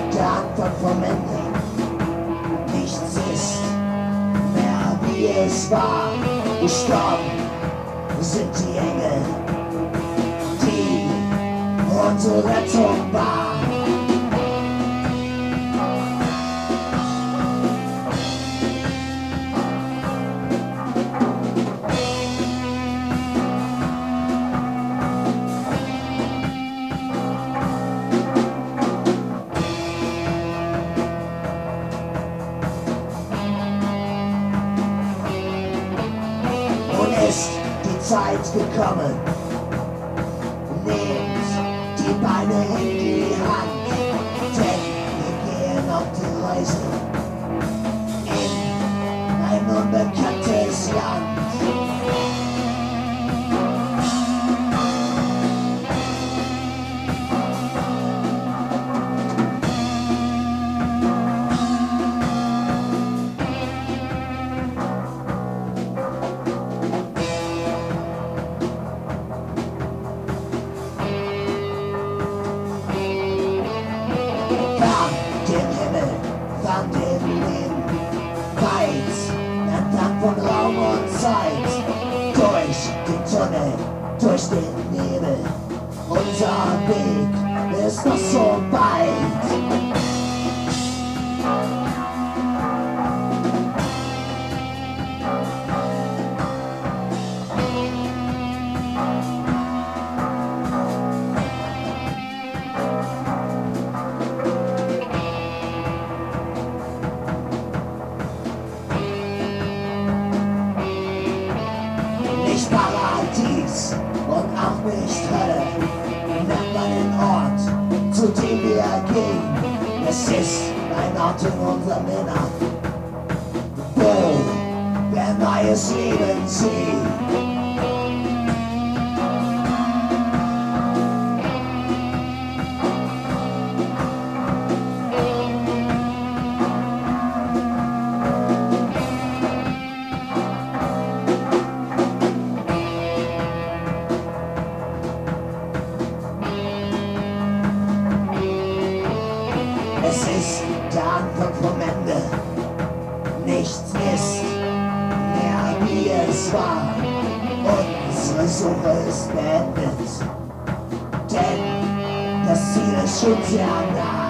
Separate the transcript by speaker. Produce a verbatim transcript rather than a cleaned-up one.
Speaker 1: der Anfang vom Ende. Nichts ist mehr wie es war. Gestorben sind die Engel, die unsere Rettung war. Ist die Zeit gekommen, nehmt die Beine in die Hand, denn wir gehen auf die Reise in ein unbekanntes Land. An dem Leben, weit entlang von Raum und Zeit, durch den Tunnel, durch den Nebel, unser Weg ist noch so weit. Nicht Paradies und auch nicht Hölle, nennt man den Ort, zu dem wir gehen. Es ist ein Ort in unserem Innern, wo wir neues Leben sehen. Es ist der Anfang vom Ende. Nichts ist mehr wie es war. Unsere Suche ist beendet. Denn das Ziel ist schon sehr nah.